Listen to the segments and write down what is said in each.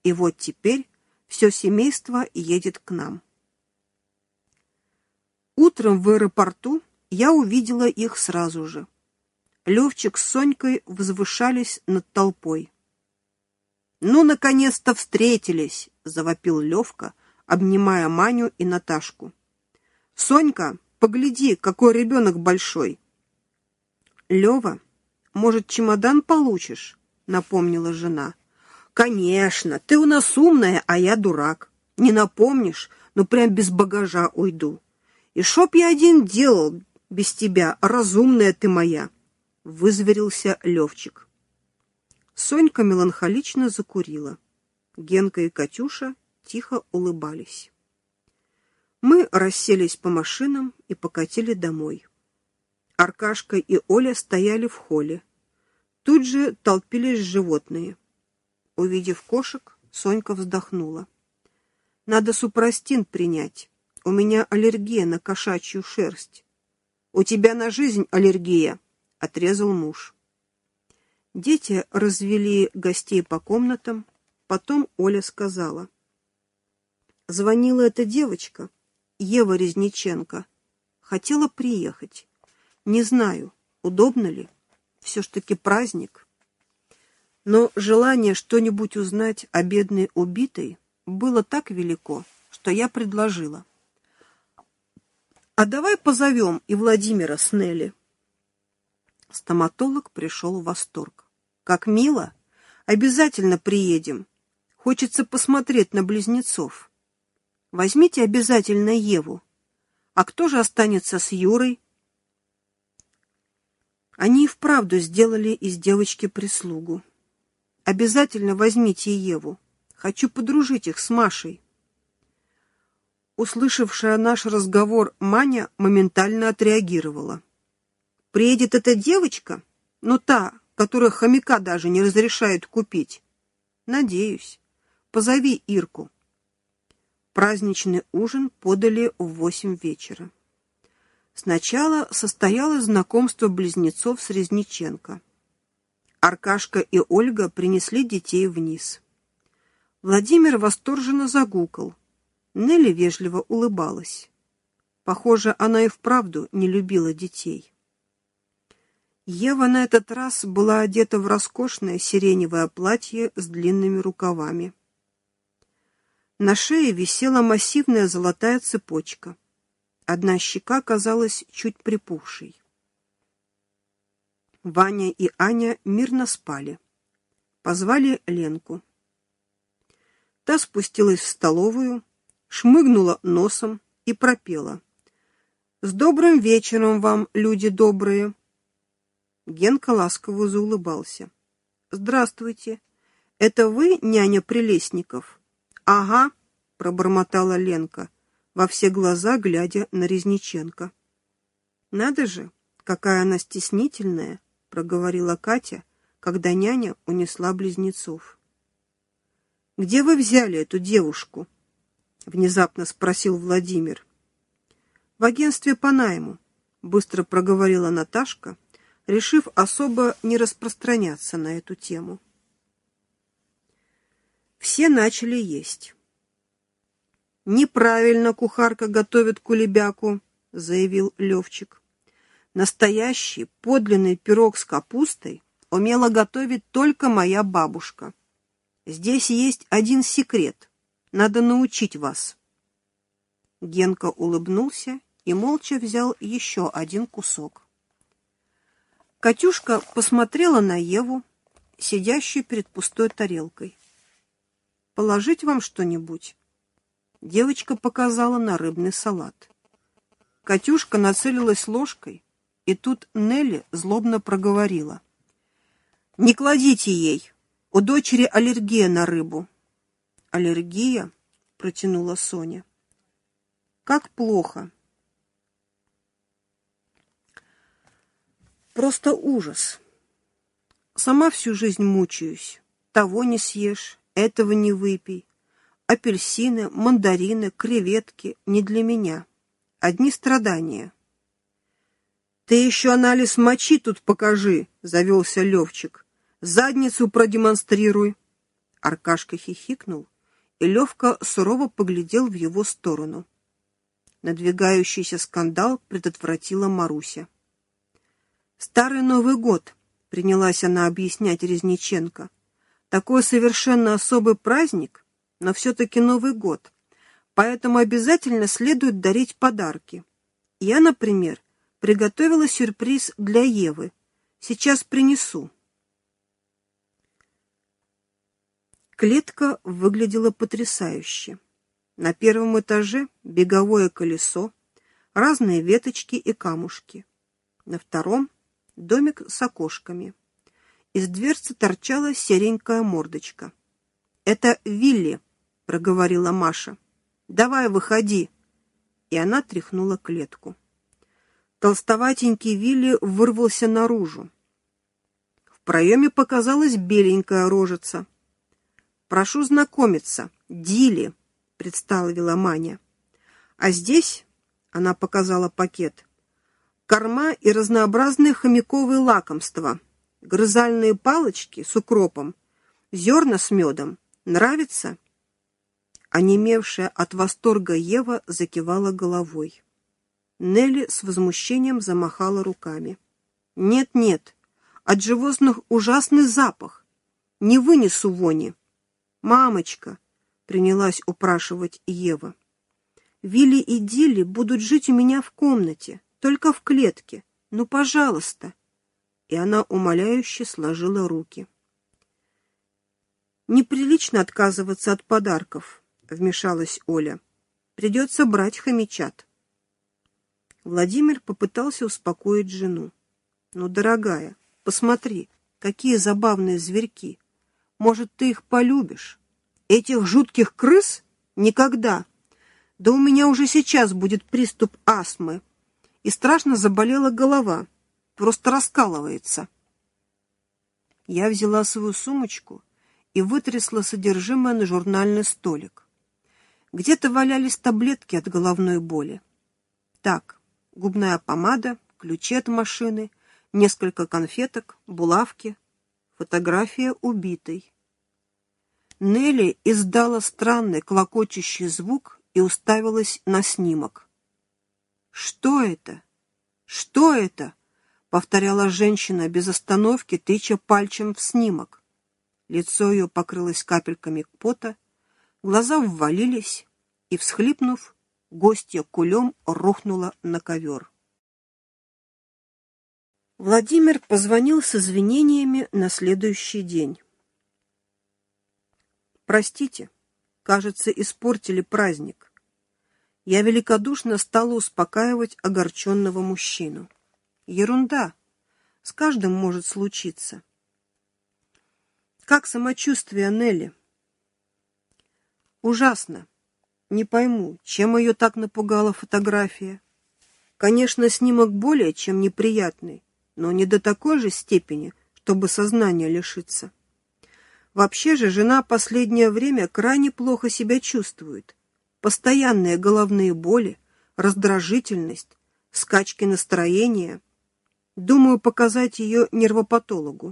И вот теперь все семейство едет к нам. Утром в аэропорту я увидела их сразу же. Левчик с Сонькой возвышались над толпой. «Ну, наконец-то встретились!» — завопил Левка, обнимая Маню и Наташку. «Сонька, погляди, какой ребенок большой!» «Лева, может, чемодан получишь?» — напомнила жена. «Конечно, ты у нас умная, а я дурак. Не напомнишь, но прям без багажа уйду. И шо б я один делал без тебя, разумная ты моя!» — вызверился Левчик. Сонька меланхолично закурила. Генка и Катюша тихо улыбались. Мы расселись по машинам и покатили домой. Аркашка и Оля стояли в холле. Тут же толпились животные. Увидев кошек, Сонька вздохнула. «Надо супрастин принять. У меня аллергия на кошачью шерсть». «У тебя на жизнь аллергия», — отрезал муж. Дети развели гостей по комнатам. Потом Оля сказала. Звонила эта девочка, Ева Резниченко. Хотела приехать. Не знаю, удобно ли. Все ж таки праздник. Но желание что-нибудь узнать о бедной убитой было так велико, что я предложила. «А давай позовем и Владимира с Нелли». Стоматолог пришел в восторг. «Как мило! Обязательно приедем. Хочется посмотреть на близнецов. Возьмите обязательно Еву. А кто же останется с Юрой?» Они и вправду сделали из девочки прислугу. «Обязательно возьмите Еву. Хочу подружить их с Машей». Услышавшая наш разговор Маня моментально отреагировала. «Приедет эта девочка? Ну, та, которая хомяка даже не разрешает купить. Надеюсь. Позови Ирку». Праздничный ужин подали в 8 вечера. Сначала состоялось знакомство близнецов с Резниченко. Аркашка и Ольга принесли детей вниз. Владимир восторженно загукал. Нелли вежливо улыбалась. Похоже, она и вправду не любила детей. Ева на этот раз была одета в роскошное сиреневое платье с длинными рукавами. На шее висела массивная золотая цепочка. Одна щека казалась чуть припухшей. Ваня и Аня мирно спали. Позвали Ленку. Та спустилась в столовую, шмыгнула носом и пропела. «С добрым вечером вам, люди добрые!» Генка ласково заулыбался. «Здравствуйте. Это вы, няня Прелестников?» «Ага», — пробормотала Ленка, во все глаза глядя на Резниченко. «Надо же, какая она стеснительная», — проговорила Катя, когда няня унесла близнецов. «Где вы взяли эту девушку?» — внезапно спросил Владимир. «В агентстве по найму», — быстро проговорила Наташка, решив особо не распространяться на эту тему. Все начали есть. «Неправильно кухарка готовит кулебяку», — заявил Левчик. «Настоящий подлинный пирог с капустой умела готовить только моя бабушка. Здесь есть один секрет. Надо научить вас». Генка улыбнулся и молча взял еще один кусок. Катюшка посмотрела на Еву, сидящую перед пустой тарелкой. «Положить вам что-нибудь?» Девочка показала на рыбный салат. Катюшка нацелилась ложкой, и тут Нелли злобно проговорила. «Не кладите ей! У дочери аллергия на рыбу». «Аллергия?» — протянула Соня. «Как плохо!» «Просто ужас! Сама всю жизнь мучаюсь. Того не съешь, этого не выпей. Апельсины, мандарины, креветки не для меня. Одни страдания». «Ты еще анализ мочи тут покажи», — завелся Левчик. «Задницу продемонстрируй». Аркашка хихикнул, и Левка сурово поглядел в его сторону. Надвигающийся скандал предотвратила Маруся. «Старый Новый год», — принялась она объяснять Резниченко. «Такой совершенно особый праздник, но все-таки Новый год, поэтому обязательно следует дарить подарки. Я, например, приготовила сюрприз для Евы. Сейчас принесу». Клетка выглядела потрясающе. На первом этаже беговое колесо, разные веточки и камушки. На втором — домик с окошками. Из дверцы торчала серенькая мордочка. «Это Вилли», — проговорила Маша. «Давай, выходи». И она тряхнула клетку. Толстоватенький Вилли вырвался наружу. В проеме показалась беленькая рожица. «Прошу знакомиться, Дили», — представила Маня. «А здесь», — она показала пакет, «корма и разнообразные хомяковые лакомства, грызальные палочки с укропом, зерна с медом. Нравится?» Онемевшая от восторга Ева закивала головой. Нелли с возмущением замахала руками. «Нет-нет, от животных ужасный запах. Не вынесу вони». «Мамочка», — принялась упрашивать Ева, «Вилли и Дилли будут жить у меня в комнате, только в клетке. Ну, пожалуйста». И она умоляюще сложила руки. «Неприлично отказываться от подарков», — вмешалась Оля. «Придется брать хомячат». Владимир попытался успокоить жену. «Ну, дорогая, посмотри, какие забавные зверьки. Может, ты их полюбишь? Этих жутких крыс? Никогда. Да у меня уже сейчас будет приступ астмы. И страшно заболела голова. Просто раскалывается». Я взяла свою сумочку и вытрясла содержимое на журнальный столик. Где-то валялись таблетки от головной боли. Так, губная помада, ключи от машины, несколько конфеток, булавки, фотография убитой. Нелли издала странный клокочущий звук и уставилась на снимок. «Что это? Что это?» — повторяла женщина без остановки, тыча пальцем в снимок. Лицо ее покрылось капельками пота, глаза ввалились, и, всхлипнув, гостья кулем рухнула на ковер. Владимир позвонил с извинениями на следующий день. «Простите, кажется, испортили праздник». Я великодушно стала успокаивать огорченного мужчину. «Ерунда. С каждым может случиться». «Как самочувствие Нелли?» «Ужасно. Не пойму, чем ее так напугала фотография. Конечно, снимок более чем неприятный, но не до такой же степени, чтобы сознания лишиться. Вообще же жена последнее время крайне плохо себя чувствует. Постоянные головные боли, раздражительность, скачки настроения. Думаю, показать ее нервопатологу».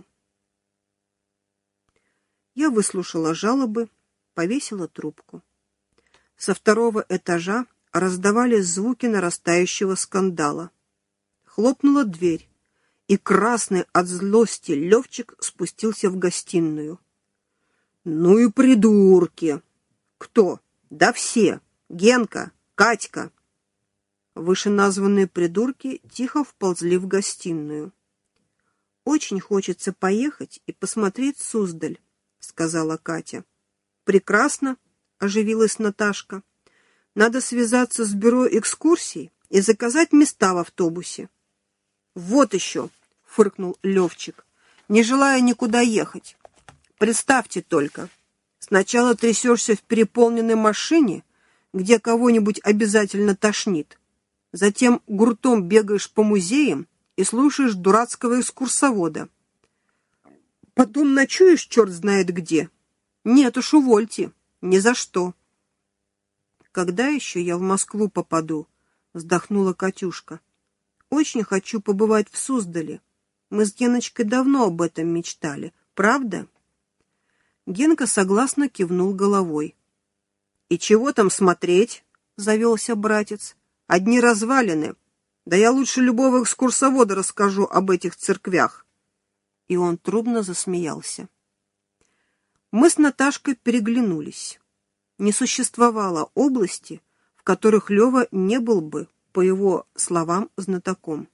Я выслушала жалобы, повесила трубку. Со второго этажа раздавались звуки нарастающего скандала. Хлопнула дверь, и красный от злости Левчик спустился в гостиную. «Ну и придурки!» «Кто?» «Да все! Генка! Катька!» Вышеназванные придурки тихо вползли в гостиную. «Очень хочется поехать и посмотреть Суздаль», — сказала Катя. «Прекрасно», — оживилась Наташка. «Надо связаться с бюро экскурсий и заказать места в автобусе». «Вот еще», — фыркнул Левчик, не желая никуда ехать. «Представьте только, сначала трясешься в переполненной машине, где кого-нибудь обязательно тошнит, затем гуртом бегаешь по музеям и слушаешь дурацкого экскурсовода. Потом ночуешь черт знает где. Нет уж, увольте, ни за что». «Когда еще я в Москву попаду?» — вздохнула Катюшка. «Очень хочу побывать в Суздале. Мы с Геночкой давно об этом мечтали, правда?» Генка согласно кивнул головой. «И чего там смотреть?» — завелся братец. «Одни развалины. Да я лучше любого экскурсовода расскажу об этих церквях». И он трубно засмеялся. Мы с Наташкой переглянулись. Не существовало области, в которых Лёва не был бы, по его словам, знатоком.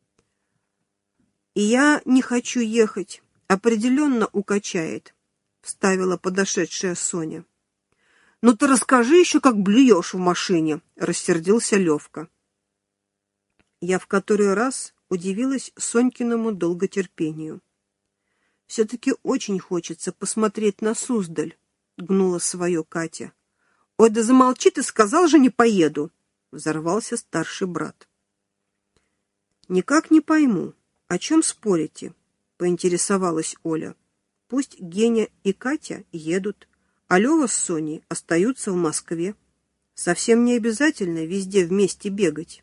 «И я не хочу ехать. Определенно укачает», — вставила подошедшая Соня. «Ну ты расскажи еще, как блюешь в машине», — рассердился Левка. Я в который раз удивилась Сонькиному долготерпению. «Все-таки очень хочется посмотреть на Суздаль», — гнула свое Катя. «Ой, да замолчи ты, сказал же, не поеду», — взорвался старший брат. «Никак не пойму, о чем спорите?» — поинтересовалась Оля. «Пусть Геня и Катя едут, а Лёва с Соней остаются в Москве. Совсем не обязательно везде вместе бегать».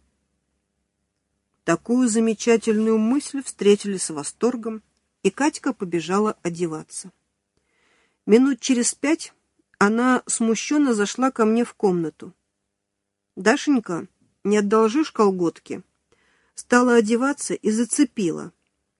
Такую замечательную мысль встретили с восторгом, и Катька побежала одеваться. Минут через 5 она смущенно зашла ко мне в комнату. «Дашенька, не одолжишь колготки?» Стала одеваться и зацепила.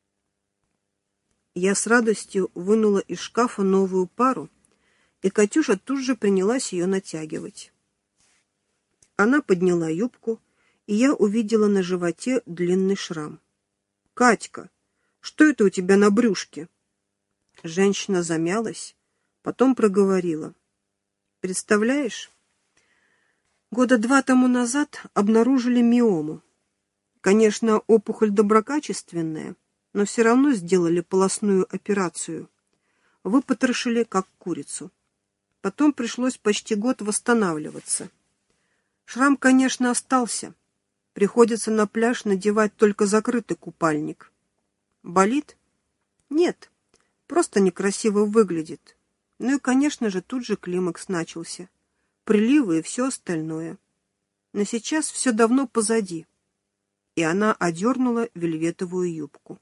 Я с радостью вынула из шкафа новую пару, и Катюша тут же принялась ее натягивать. Она подняла юбку, и я увидела на животе длинный шрам. «Катька, что это у тебя на брюшке?» Женщина замялась, потом проговорила. «Представляешь, 2 года тому назад обнаружили миому. Конечно, опухоль доброкачественная, но все равно сделали полостную операцию. Выпотрошили, как курицу. Потом пришлось почти год восстанавливаться. Шрам, конечно, остался. Приходится на пляж надевать только закрытый купальник. Болит? Нет, просто некрасиво выглядит. Ну и, конечно же, тут же климакс начался. Приливы и все остальное. Но сейчас все давно позади». И она одернула вельветовую юбку.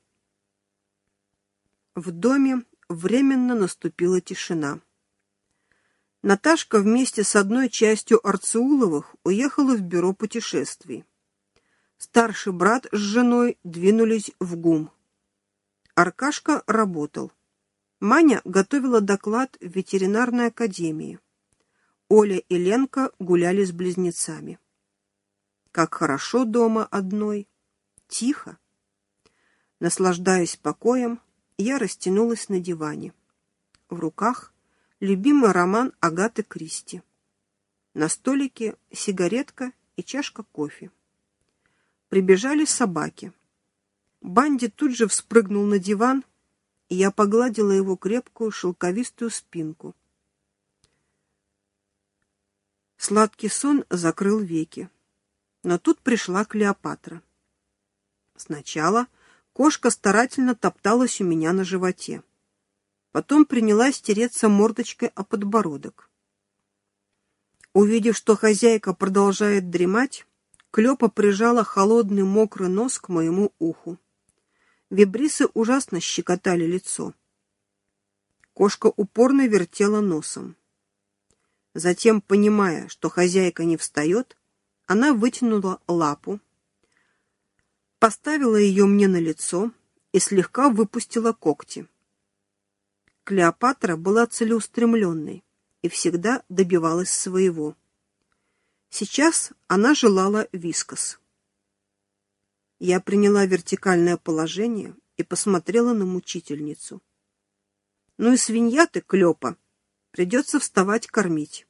В доме временно наступила тишина. Наташка вместе с одной частью Арцеуловых уехала в бюро путешествий. Старший брат с женой двинулись в ГУМ. Аркашка работал. Маня готовила доклад в ветеринарной академии. Оля и Ленка гуляли с близнецами. Как хорошо дома одной. Тихо. Наслаждаясь покоем, я растянулась на диване. В руках любимый роман Агаты Кристи. На столике сигаретка и чашка кофе. Прибежали собаки. Банди тут же вспрыгнул на диван, и я погладила его крепкую шелковистую спинку. Сладкий сон закрыл веки. Но тут пришла Клеопатра. Сначала кошка старательно топталась у меня на животе. Потом принялась тереться мордочкой о подбородок. Увидев, что хозяйка продолжает дремать, Клёпа прижала холодный мокрый нос к моему уху. Вибрисы ужасно щекотали лицо. Кошка упорно вертела носом. Затем, понимая, что хозяйка не встает, она вытянула лапу, поставила ее мне на лицо и слегка выпустила когти. Клеопатра была целеустремленной и всегда добивалась своего. Сейчас она желала вискас. Я приняла вертикальное положение и посмотрела на мучительницу. «Ну и свинья ты, Клёпа, придется вставать кормить».